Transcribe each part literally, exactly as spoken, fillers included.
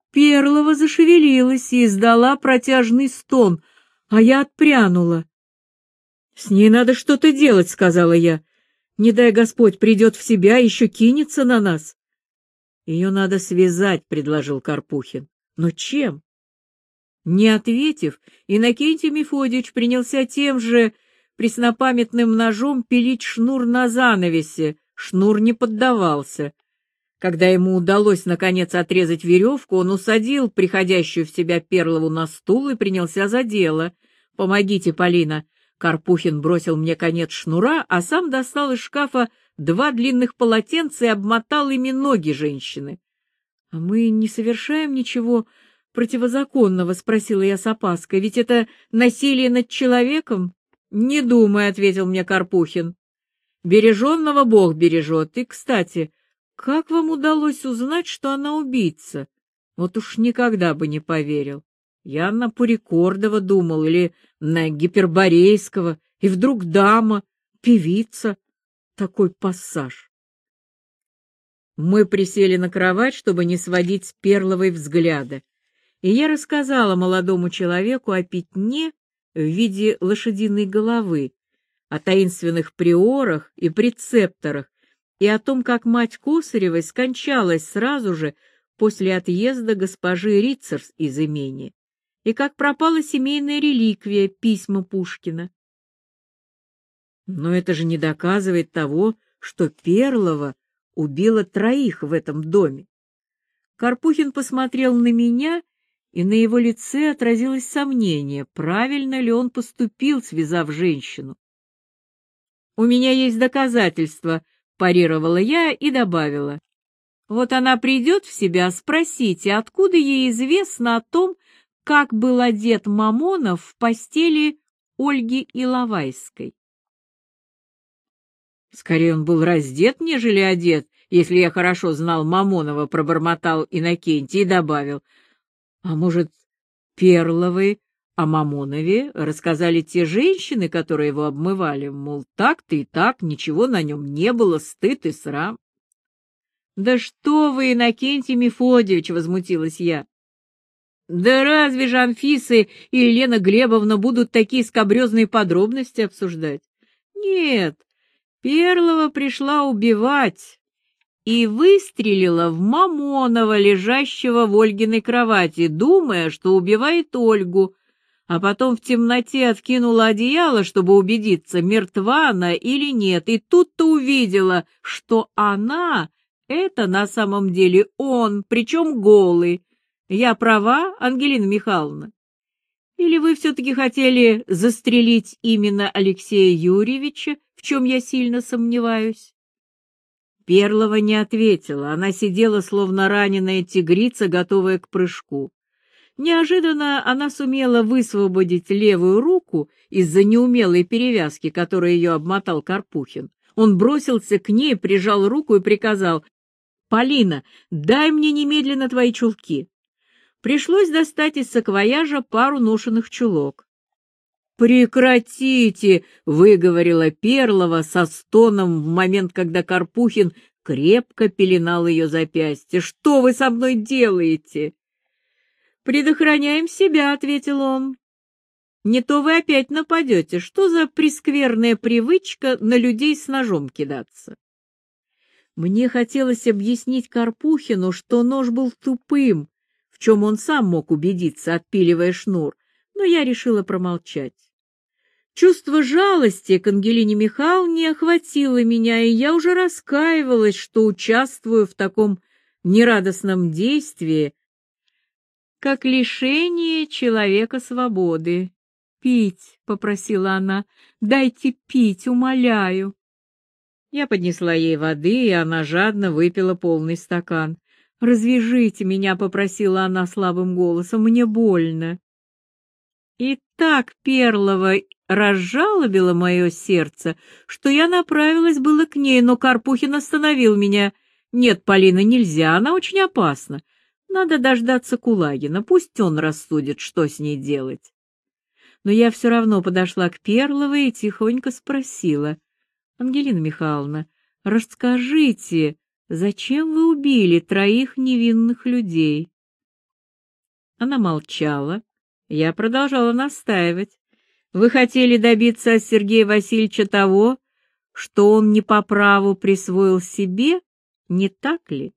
Перлова зашевелилась и издала протяжный стон, а я отпрянула. — С ней надо что-то делать, — сказала я. — Не дай Господь придет в себя, еще кинется на нас. — Ее надо связать, — предложил Карпухин. — Но чем? Не ответив, Иннокентий Мефодьевич принялся тем же преснопамятным ножом пилить шнур на занавесе. Шнур не поддавался. Когда ему удалось, наконец, отрезать веревку, он усадил приходящую в себя Перлову на стул и принялся за дело. «Помогите, Полина!» Карпухин бросил мне конец шнура, а сам достал из шкафа два длинных полотенца и обмотал ими ноги женщины. — А мы не совершаем ничего противозаконного? — спросила я с опаской. — Ведь это насилие над человеком? — Не думай, — ответил мне Карпухин. — Береженного Бог бережет. И, кстати, как вам удалось узнать, что она убийца? Вот уж никогда бы не поверил. Я на Пурикордова думал или на Гиперборейского, и вдруг дама, певица. Такой пассаж. Мы присели на кровать, чтобы не сводить с Перловой взгляда, и я рассказала молодому человеку о пятне в виде лошадиной головы, о таинственных приорах и прецепторах, и о том, как мать Косаревой скончалась сразу же после отъезда госпожи Рицерс из имения, и как пропала семейная реликвия, письма Пушкина. Но это же не доказывает того, что Перлова убила троих в этом доме. Карпухин посмотрел на меня, и на его лице отразилось сомнение, правильно ли он поступил, связав женщину. «У меня есть доказательства», — парировала я и добавила. «Вот она придет в себя, спросите, откуда ей известно о том, как был одет Мамонов в постели Ольги Иловайской». «Скорее он был раздет, нежели одет, если я хорошо знал Мамонова», — пробормотал Иннокентий и добавил. «А может, Перловой о Мамонове рассказали те женщины, которые его обмывали, мол, так-то и так, ничего на нем не было, стыд и срам». «Да что вы, Иннокентий Мефодьевич!» — возмутилась я. «Да разве же Анфиса и Елена Глебовна будут такие скабрезные подробности обсуждать? Нет, Перлова пришла убивать и выстрелила в Мамонова, лежащего в Ольгиной кровати, думая, что убивает Ольгу, а потом в темноте откинула одеяло, чтобы убедиться, мертва она или нет, и тут-то увидела, что она — это на самом деле он, причем голый. Я права, Ангелина Михайловна? Или вы все-таки хотели застрелить именно Алексея Юрьевича, в чем я сильно сомневаюсь?» Перлова не ответила, она сидела, словно раненая тигрица, готовая к прыжку. Неожиданно она сумела высвободить левую руку из-за неумелой перевязки, которой ее обмотал Карпухин. Он бросился к ней, прижал руку и приказал: «Полина, дай мне немедленно твои чулки». Пришлось достать из саквояжа пару ношеных чулок. «Прекратите!» — выговорила Перлова со стоном в момент, когда Карпухин крепко пеленал ее запястье. «Что вы со мной делаете?» «Предохраняем себя», — ответил он. «Не то вы опять нападете. Что за прескверная привычка на людей с ножом кидаться?» Мне хотелось объяснить Карпухину, что нож был тупым, в чем он сам мог убедиться, отпиливая шнур, но я решила промолчать. Чувство жалости к Ангелине Михайловне охватило меня, и я уже раскаивалась, что участвую в таком нерадостном действии, как лишение человека свободы. «Пить», — попросила она, — «дайте пить, умоляю». Я поднесла ей воды, и она жадно выпила полный стакан. «Развяжите меня», — попросила она слабым голосом, — «мне больно». И так Перлова разжалобила мое сердце, что я направилась было к ней, но Карпухин остановил меня. «Нет, Полина, нельзя, она очень опасна. Надо дождаться Кулагина, пусть он рассудит, что с ней делать». Но я все равно подошла к Перловой и тихонько спросила: «Ангелина Михайловна, расскажите, зачем вы убили троих невинных людей?» Она молчала. Я продолжала настаивать. Вы хотели добиться от Сергея Васильевича того, что он не по праву присвоил себе, не так ли?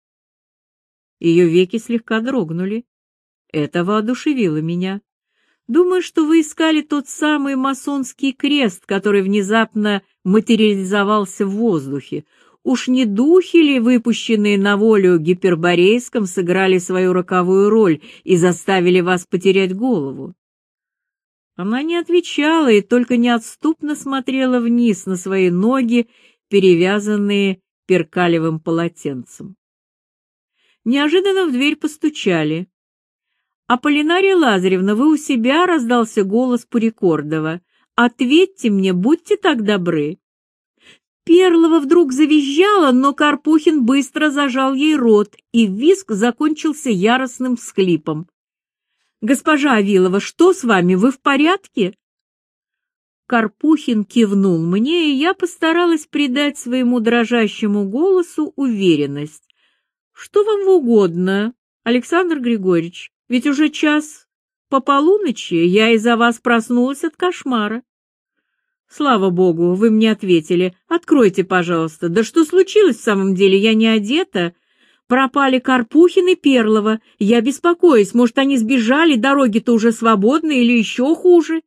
Ее веки слегка дрогнули. Это воодушевило меня. Думаю, что вы искали тот самый масонский крест, который внезапно материализовался в воздухе. Уж не духи ли, выпущенные на волю Гиперборейском, сыграли свою роковую роль и заставили вас потерять голову? Она не отвечала и только неотступно смотрела вниз на свои ноги, перевязанные перкалевым полотенцем. Неожиданно в дверь постучали. «Аполлинария Лазаревна, вы у себя?» — раздался голос Пурикордова. «Ответьте мне, будьте так добры». Перлова вдруг завизжала, но Карпухин быстро зажал ей рот, и визг закончился яростным всхлипом. «Госпожа Авилова, что с вами? Вы в порядке?» Карпухин кивнул мне, и я постаралась придать своему дрожащему голосу уверенность. «Что вам угодно, Александр Григорьевич? Ведь уже час по полуночи, я из-за вас проснулась от кошмара». «Слава богу, вы мне ответили. Откройте, пожалуйста. Да что случилось в самом деле? Я не одета. Пропали Карпухин и Перлова. Я беспокоюсь. Может, они сбежали, дороги-то уже свободны или еще хуже?»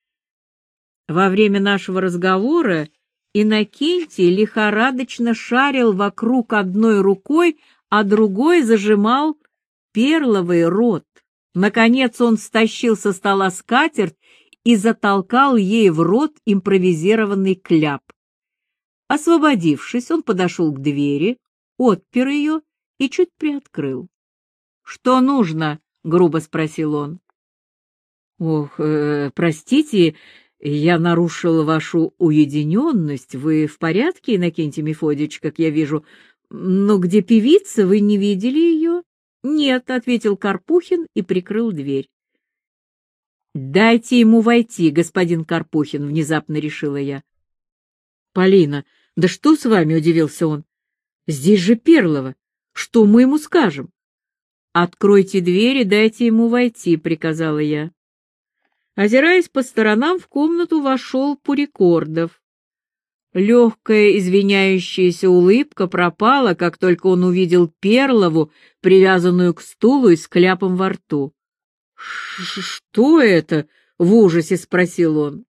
Во время нашего разговора Иннокентий лихорадочно шарил вокруг одной рукой, а другой зажимал Перловый рот. Наконец он стащил со стола скатерть и затолкал ей в рот импровизированный кляп. Освободившись, он подошел к двери, отпер ее и чуть приоткрыл. «Что нужно?» — грубо спросил он. «Ох, э, простите, я нарушил вашу уединенность. Вы в порядке, Иннокентий Мефодьевич, как я вижу? Но где певица, вы не видели ее?» «Нет», — ответил Карпухин и прикрыл дверь. «Дайте ему войти, господин Карпухин», — внезапно решила я. «Полина, да что с вами?» — удивился он. «Здесь же Перлова. Что мы ему скажем?» «Откройте дверь и дайте ему войти», — приказала я. Озираясь по сторонам, в комнату вошел Пурикордов. Легкая извиняющаяся улыбка пропала, как только он увидел Перлову, привязанную к стулу и с кляпом во рту. «Что это?» — в ужасе спросил он.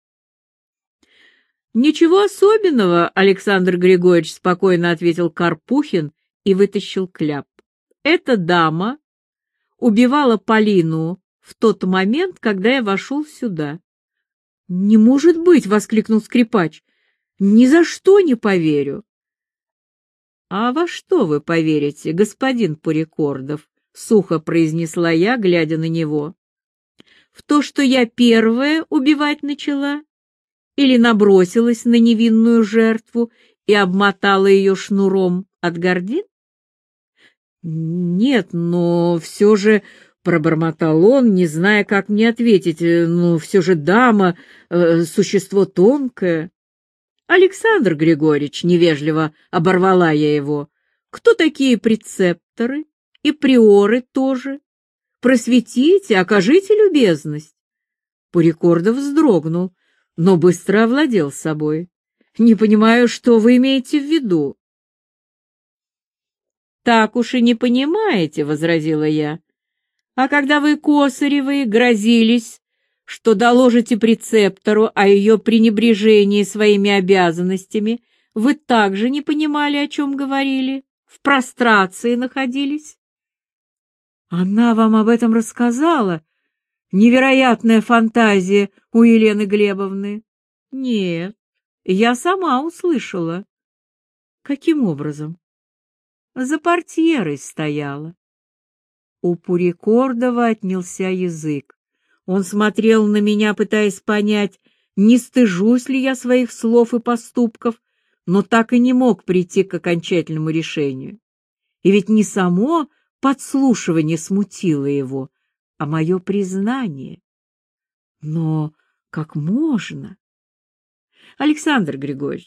«Ничего особенного, Александр Григорьевич», — спокойно ответил Карпухин и вытащил кляп. «Эта дама убивала Полину в тот момент, когда я вошел сюда». «Не может быть!» — воскликнул скрипач. «Ни за что не поверю». «А во что вы поверите, господин Пурикордов?» — сухо произнесла я, глядя на него. «В то, что я первая убивать начала? Или набросилась на невинную жертву и обмотала ее шнуром от гордин?» «Нет, но все же...» — пробормотал он, не зная, как мне ответить. «Ну, все же дама, э, существо тонкое». «Александр Григорьевич», — невежливо оборвала я его, — «кто такие прецепторы и приоры тоже? Просветите, окажите любезность». Пурикордов вздрогнул, но быстро овладел собой. «Не понимаю, что вы имеете в виду». «Так уж и не понимаете», — возразила я. «А когда вы, Косаревы, грозились, что доложите прецептору о ее пренебрежении своими обязанностями, вы также не понимали, о чем говорили, в прострации находились». «Она вам об этом рассказала? Невероятная фантазия у Елены Глебовны». «Нет, я сама услышала». «Каким образом?» «За портьерой стояла». У Пурикордова отнялся язык. Он смотрел на меня, пытаясь понять, не стыжусь ли я своих слов и поступков, но так и не мог прийти к окончательному решению. И ведь не само подслушивание смутило его, а мое признание. Но как можно? Александр Григорьевич,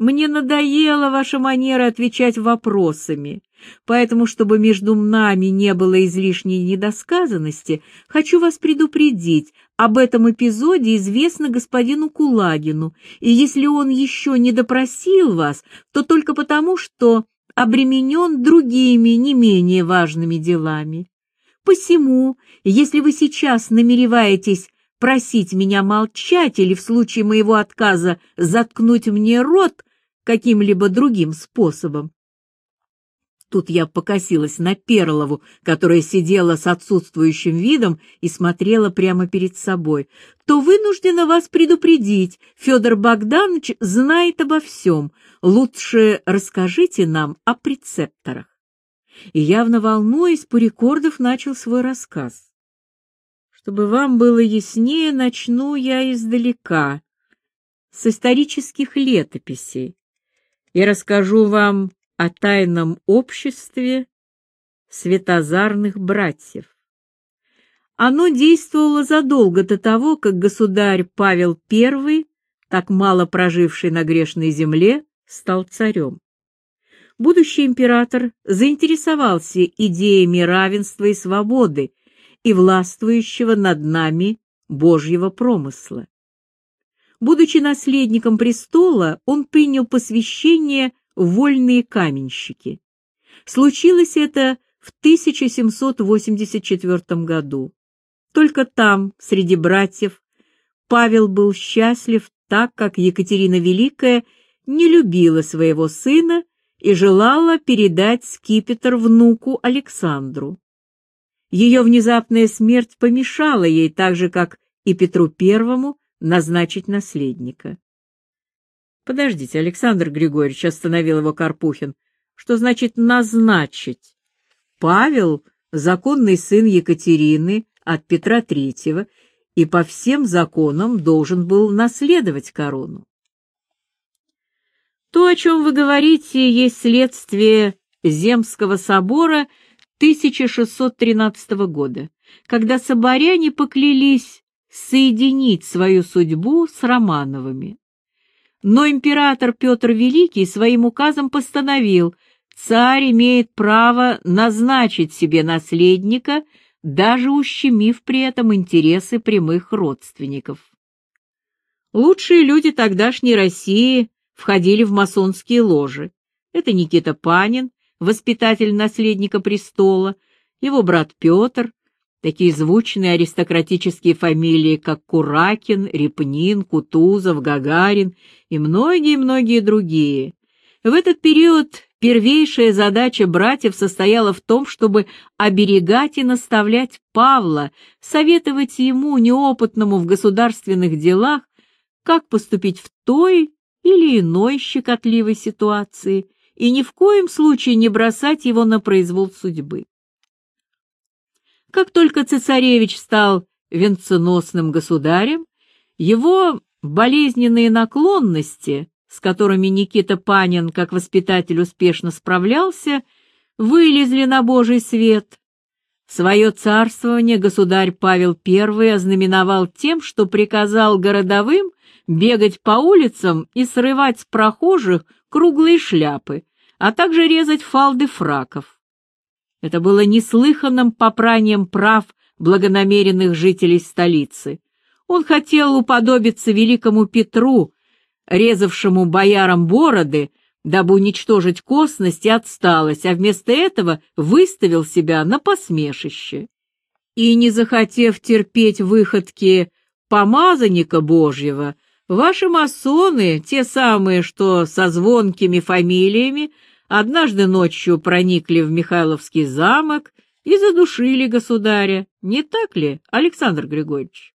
Мне надоела ваша манера отвечать вопросами, поэтому, чтобы между нами не было излишней недосказанности, хочу вас предупредить, об этом эпизоде известно господину Кулагину, и если он еще не допросил вас, то только потому, что обременен другими не менее важными делами. Посему, если вы сейчас намереваетесь просить меня молчать или в случае моего отказа заткнуть мне рот каким-либо другим способом. Тут я покосилась на Перлову, которая сидела с отсутствующим видом и смотрела прямо перед собой. То вынуждена вас предупредить, Федор Богданович знает обо всем. Лучше расскажите нам о прецепторах. И явно волнуясь, Пурикордов начал свой рассказ. Чтобы вам было яснее, начну я издалека, с исторических летописей, и расскажу вам о тайном обществе Светозарных братьев. Оно действовало задолго до того, как государь Павел Первый, так мало проживший на грешной земле, стал царем. Будущий император заинтересовался идеями равенства и свободы и властвующего над нами Божьего промысла. Будучи наследником престола, он принял посвящение в вольные каменщики. Случилось это в тысяча семьсот восемьдесят четвёртом году. Только там, среди братьев, Павел был счастлив, так как Екатерина Великая не любила своего сына и желала передать скипетр внуку Александру. Ее внезапная смерть помешала ей, так же, как и Петру Первому, назначить наследника. «Подождите, Александр Григорьевич», — остановил его Карпухин, — «что значит назначить? Павел — законный сын Екатерины от Петра Третьего и по всем законам должен был наследовать корону». То, о чем вы говорите, есть следствие Земского собора тысяча шестьсот тринадцатого года, когда соборяне поклялись соединить свою судьбу с Романовыми. Но император Петр Великий своим указом постановил, царь имеет право назначить себе наследника, даже ущемив при этом интересы прямых родственников. Лучшие люди тогдашней России входили в масонские ложи. Это Никита Панин, воспитатель наследника престола, его брат Петр, такие звучные аристократические фамилии, как Куракин, Репнин, Кутузов, Гагарин и многие-многие другие. В этот период первейшая задача братьев состояла в том, чтобы оберегать и наставлять Павла, советовать ему, неопытному в государственных делах, как поступить в той или иной щекотливой ситуации, и ни в коем случае не бросать его на произвол судьбы. Как только цесаревич стал венценосным государем, его болезненные наклонности, с которыми Никита Панин как воспитатель успешно справлялся, вылезли на Божий свет. Свое царствование государь Павел Первый ознаменовал тем, что приказал городовым бегать по улицам и срывать с прохожих круглые шляпы, а также резать фалды фраков. Это было неслыханным попранием прав благонамеренных жителей столицы. Он хотел уподобиться великому Петру, резавшему боярам бороды, дабы уничтожить косность и отсталость, а вместо этого выставил себя на посмешище. И, не захотев терпеть выходки помазанника Божьего, ваши масоны, те самые, что со звонкими фамилиями, однажды ночью проникли в Михайловский замок и задушили государя. Не так ли, Александр Григорьевич?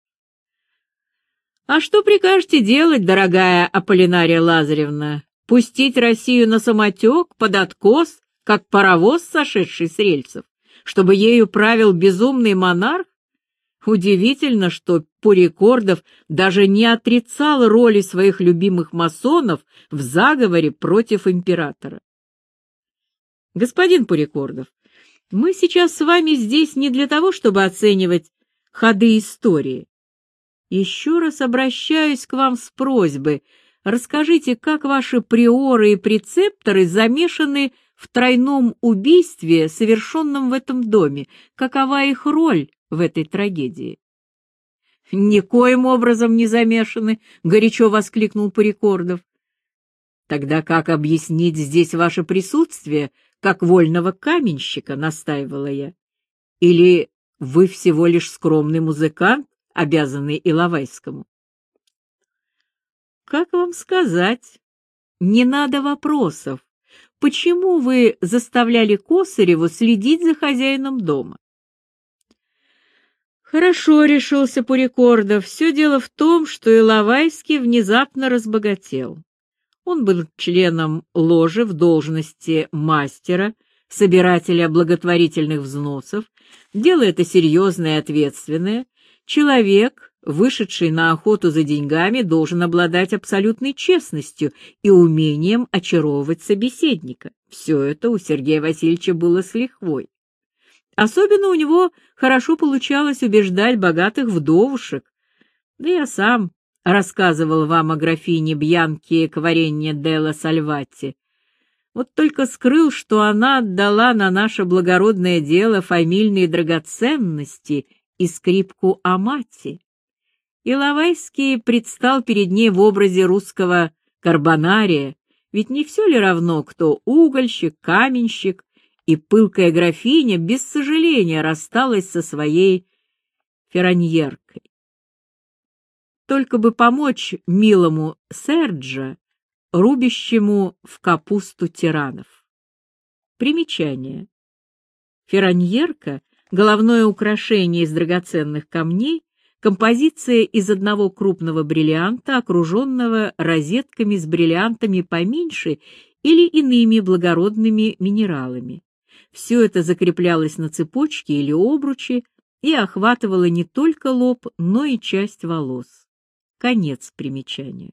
А что прикажете делать, дорогая Аполлинария Лазаревна? Пустить Россию на самотек, под откос, как паровоз, сошедший с рельсов, чтобы ею правил безумный монарх? Удивительно, что Пурикордов даже не отрицал роли своих любимых масонов в заговоре против императора. Господин Пурикордов, мы сейчас с вами здесь не для того, чтобы оценивать ходы истории. Еще раз обращаюсь к вам с просьбой, расскажите, как ваши приоры и прецепторы замешаны в тройном убийстве, совершенном в этом доме? Какова их роль в этой трагедии?» «Никоим образом не замешаны», — горячо воскликнул Порекордов. «Тогда как объяснить здесь ваше присутствие, как вольного каменщика?» — настаивала я. «Или вы всего лишь скромный музыкант, обязанный Иловайскому?» «Как вам сказать? Не надо вопросов. Почему вы заставляли Косареву следить за хозяином дома?» «Хорошо», — решился Порекордов. «Все дело в том, что Иловайский внезапно разбогател. Он был членом ложи в должности мастера, собирателя благотворительных взносов. Дело это серьезное и ответственное. Человек, вышедший на охоту за деньгами, должен обладать абсолютной честностью и умением очаровывать собеседника. Все это у Сергея Васильевича было с лихвой. Особенно у него хорошо получалось убеждать богатых вдовушек. Да я сам рассказывал вам о графине Бьянке Кваренье делла Сальватти. Вот только скрыл, что она отдала на наше благородное дело фамильные драгоценности и скрипку Амати. Иловайский предстал перед ней в образе русского карбонария, ведь не все ли равно, кто угольщик, каменщик, и пылкая графиня без сожаления рассталась со своей ферраньеркой. Только бы помочь милому Серджо, рубящему в капусту тиранов. Примечание. Ферраньерка — головное украшение из драгоценных камней, композиция из одного крупного бриллианта, окруженного розетками с бриллиантами поменьше или иными благородными минералами. Все это закреплялось на цепочке или обруче и охватывало не только лоб, но и часть волос. Конец примечания.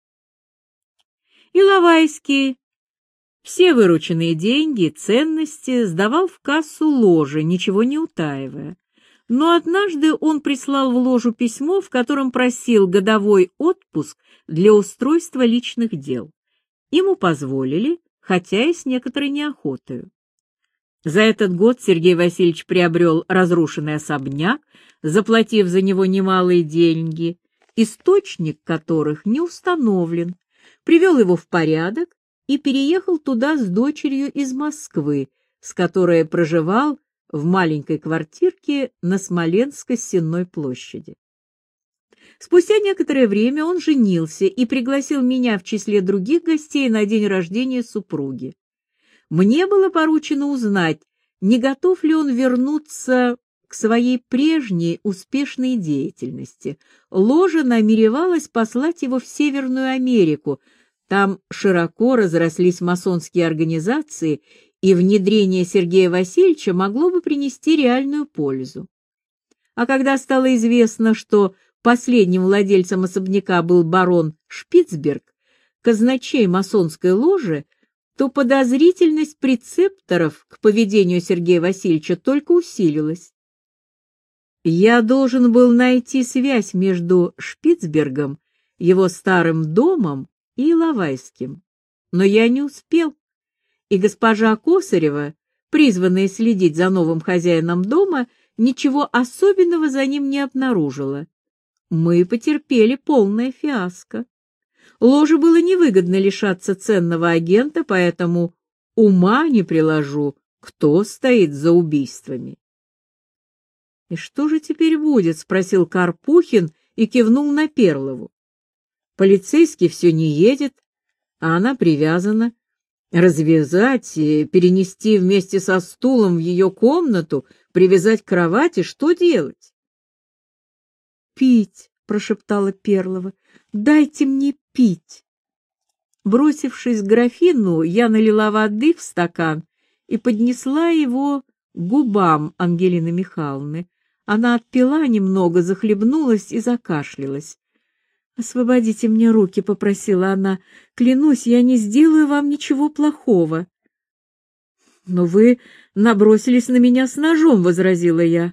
Иловайский все вырученные деньги, ценности сдавал в кассу ложи, ничего не утаивая. Но однажды он прислал в ложу письмо, в котором просил годовой отпуск для устройства личных дел. Ему позволили, хотя и с некоторой неохотою. За этот год Сергей Васильевич приобрел разрушенный особняк, заплатив за него немалые деньги, источник которых не установлен, привел его в порядок и переехал туда с дочерью из Москвы, с которой проживал в маленькой квартирке на Смоленской Сенной площади. Спустя некоторое время он женился и пригласил меня в числе других гостей на день рождения супруги. Мне было поручено узнать, не готов ли он вернуться к своей прежней успешной деятельности. Ложа намеревалась послать его в Северную Америку. Там широко разрослись масонские организации, и внедрение Сергея Васильевича могло бы принести реальную пользу. А когда стало известно, что последним владельцем особняка был барон Шпицберг, казначей масонской ложи, то подозрительность прецепторов к поведению Сергея Васильевича только усилилась. Я должен был найти связь между Шпицбергом, его старым домом и Иловайским, но я не успел, и госпожа Косарева, призванная следить за новым хозяином дома, ничего особенного за ним не обнаружила. Мы потерпели полное фиаско. Ложе было невыгодно лишаться ценного агента, поэтому ума не приложу, кто стоит за убийствами. — И что же теперь будет? — спросил Карпухин и кивнул на Перлову. Полицейский все не едет, а она привязана. Развязать и перенести вместе со стулом в ее комнату, привязать к кровати — что делать? — Пить, — прошептала Перлова, — дайте мне пить. Бросившись к графину, я налила воды в стакан и поднесла его к губам Ангелины Михайловны. Она отпила немного, захлебнулась и закашлялась. «Освободите мне руки», — попросила она. «Клянусь, я не сделаю вам ничего плохого». «Но вы набросились на меня с ножом», — возразила я.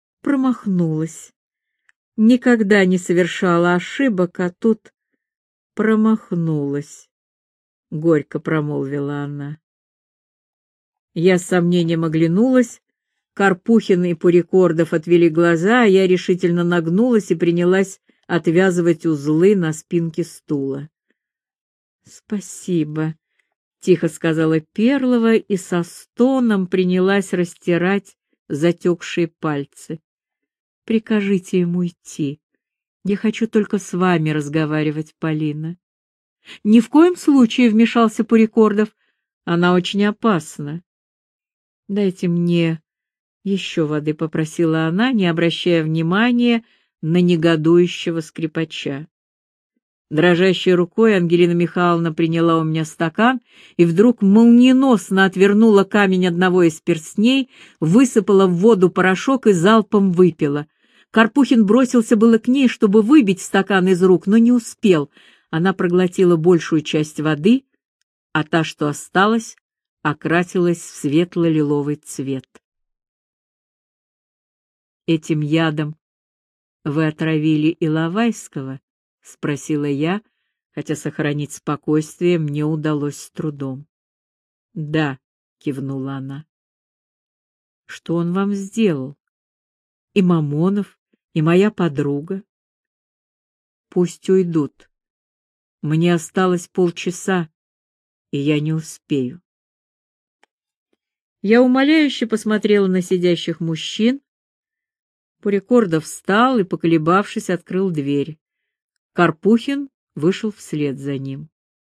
Промахнулась. Никогда не совершала ошибок, а тут промахнулась, — горько промолвила она. Я с сомнением оглянулась. Карпухин и Пурикордов отвели глаза, а я решительно нагнулась и принялась отвязывать узлы на спинке стула. — Спасибо, — тихо сказала Перлова и со стоном принялась растирать затекшие пальцы. — Прикажите ему идти. Я хочу только с вами разговаривать, Полина. — Ни в коем случае, — вмешался Пурикордов. — Она очень опасна. — Дайте мне еще воды, — попросила она, не обращая внимания на негодующего скрипача. Дрожащей рукой Ангелина Михайловна приняла у меня стакан и вдруг молниеносно отвернула камень одного из перстней, высыпала в воду порошок и залпом выпила. Карпухин бросился было к ней, чтобы выбить стакан из рук, но не успел. Она проглотила большую часть воды, а та, что осталась, окрасилась в светло-лиловый цвет. «Этим ядом вы отравили Иловайского?» — спросила я, хотя сохранить спокойствие мне удалось с трудом. «Да», — кивнула она. «Что он вам сделал? И Мамонов, и моя подруга?» «Пусть уйдут. Мне осталось полчаса, и я не успею». Я умоляюще посмотрела на сидящих мужчин. Пурикордов встал и, поколебавшись, открыл дверь. Карпухин вышел вслед за ним.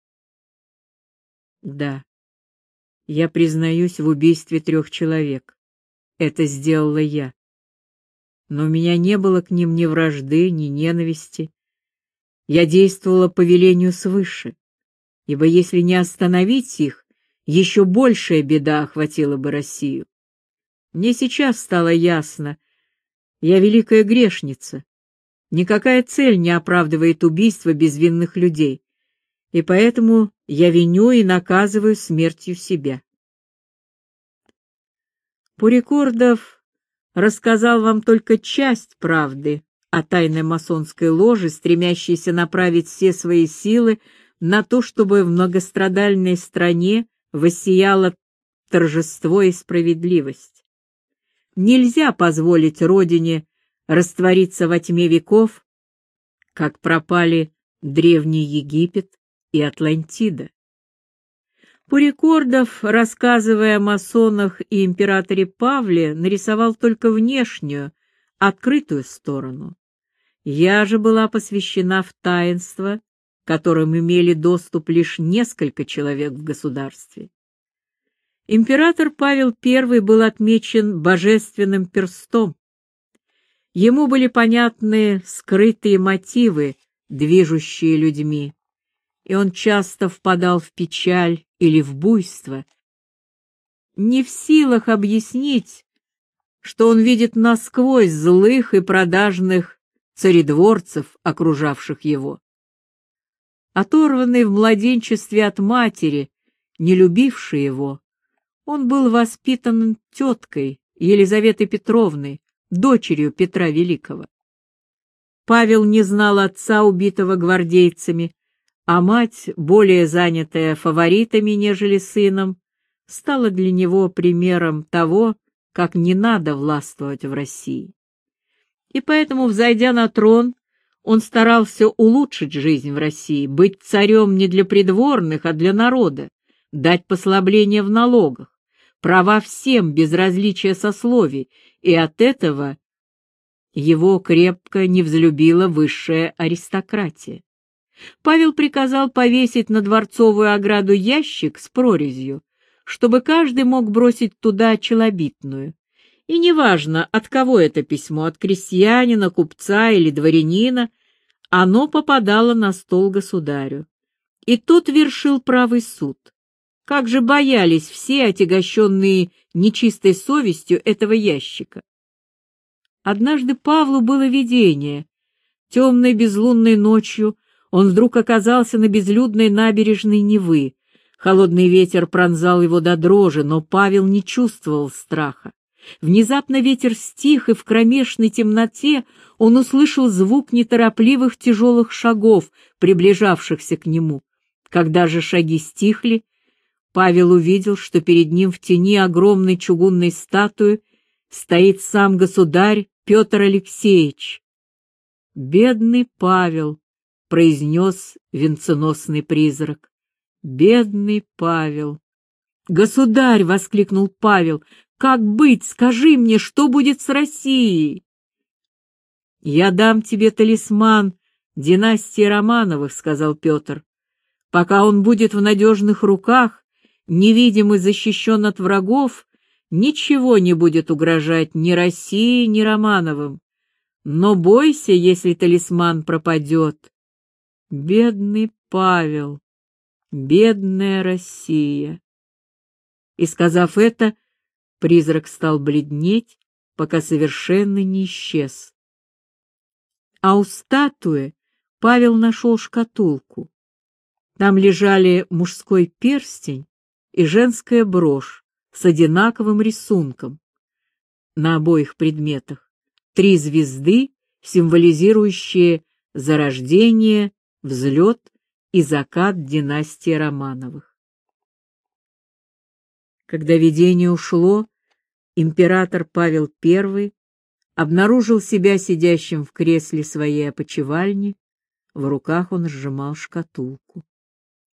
Да, я признаюсь в убийстве трех человек. Это сделала я. Но у меня не было к ним ни вражды, ни ненависти. Я действовала по велению свыше, ибо если не остановить их, еще большая беда охватила бы Россию. Мне сейчас стало ясно, я великая грешница. Никакая цель не оправдывает убийство безвинных людей, и поэтому я виню и наказываю смертью себя. Пурикордов рассказал вам только часть правды о тайной масонской ложе, стремящейся направить все свои силы на то, чтобы в многострадальной стране воссияло торжество и справедливость. Нельзя позволить родине раствориться во тьме веков, как пропали Древний Египет и Атлантида. Пурикордов, рассказывая о масонах и императоре Павле, нарисовал только внешнюю, открытую сторону. Я же была посвящена в таинства, к которым имели доступ лишь несколько человек в государстве. Император Павел Первый был отмечен божественным перстом. Ему были понятны скрытые мотивы, движущие людьми, и он часто впадал в печаль или в буйство, не в силах объяснить, что он видит насквозь злых и продажных царедворцев, окружавших его. Оторванный в младенчестве от матери, не любившей его, он был воспитан теткой Елизаветой Петровной, дочерью Петра Великого. Павел не знал отца, убитого гвардейцами, а мать, более занятая фаворитами, нежели сыном, стала для него примером того, как не надо властвовать в России. И поэтому, взойдя на трон, он старался улучшить жизнь в России, быть царем не для придворных, а для народа, дать послабление в налогах, права всем без различия сословий, и от этого его крепко не взлюбила высшая аристократия. Павел приказал повесить на дворцовую ограду ящик с прорезью, чтобы каждый мог бросить туда челобитную. И неважно, от кого это письмо, от крестьянина, купца или дворянина, оно попадало на стол государю. И тот вершил правый суд. Как же боялись все, отягощенные нечистой совестью этого ящика. Однажды Павлу было видение. Темной безлунной ночью он вдруг оказался на безлюдной набережной Невы. Холодный ветер пронзал его до дрожи, но Павел не чувствовал страха. Внезапно ветер стих, и в кромешной темноте он услышал звук неторопливых тяжелых шагов, приближавшихся к нему. Когда же шаги стихли, Павел увидел, что перед ним в тени огромной чугунной статуи стоит сам государь Петр Алексеевич. «Бедный Павел», — произнес венценосный призрак, — «бедный Павел». «Государь!» — воскликнул Павел. «Как быть? Скажи мне, что будет с Россией?» «Я дам тебе талисман династии Романовых», — сказал Петр. «Пока он будет в надежных руках, невидим и защищен от врагов, ничего не будет угрожать ни России, ни Романовым. Но бойся, если талисман пропадет. Бедный Павел, бедная Россия». И, сказав это, призрак стал бледнеть, пока совершенно не исчез. А у статуи Павел нашел шкатулку. Там лежали мужской перстень и женская брошь с одинаковым рисунком на обоих предметах. Три звезды, символизирующие зарождение, взлет и закат династии Романовых. Когда видение ушло, император Павел Первый обнаружил себя сидящим в кресле своей опочивальни, в руках он сжимал шкатулку.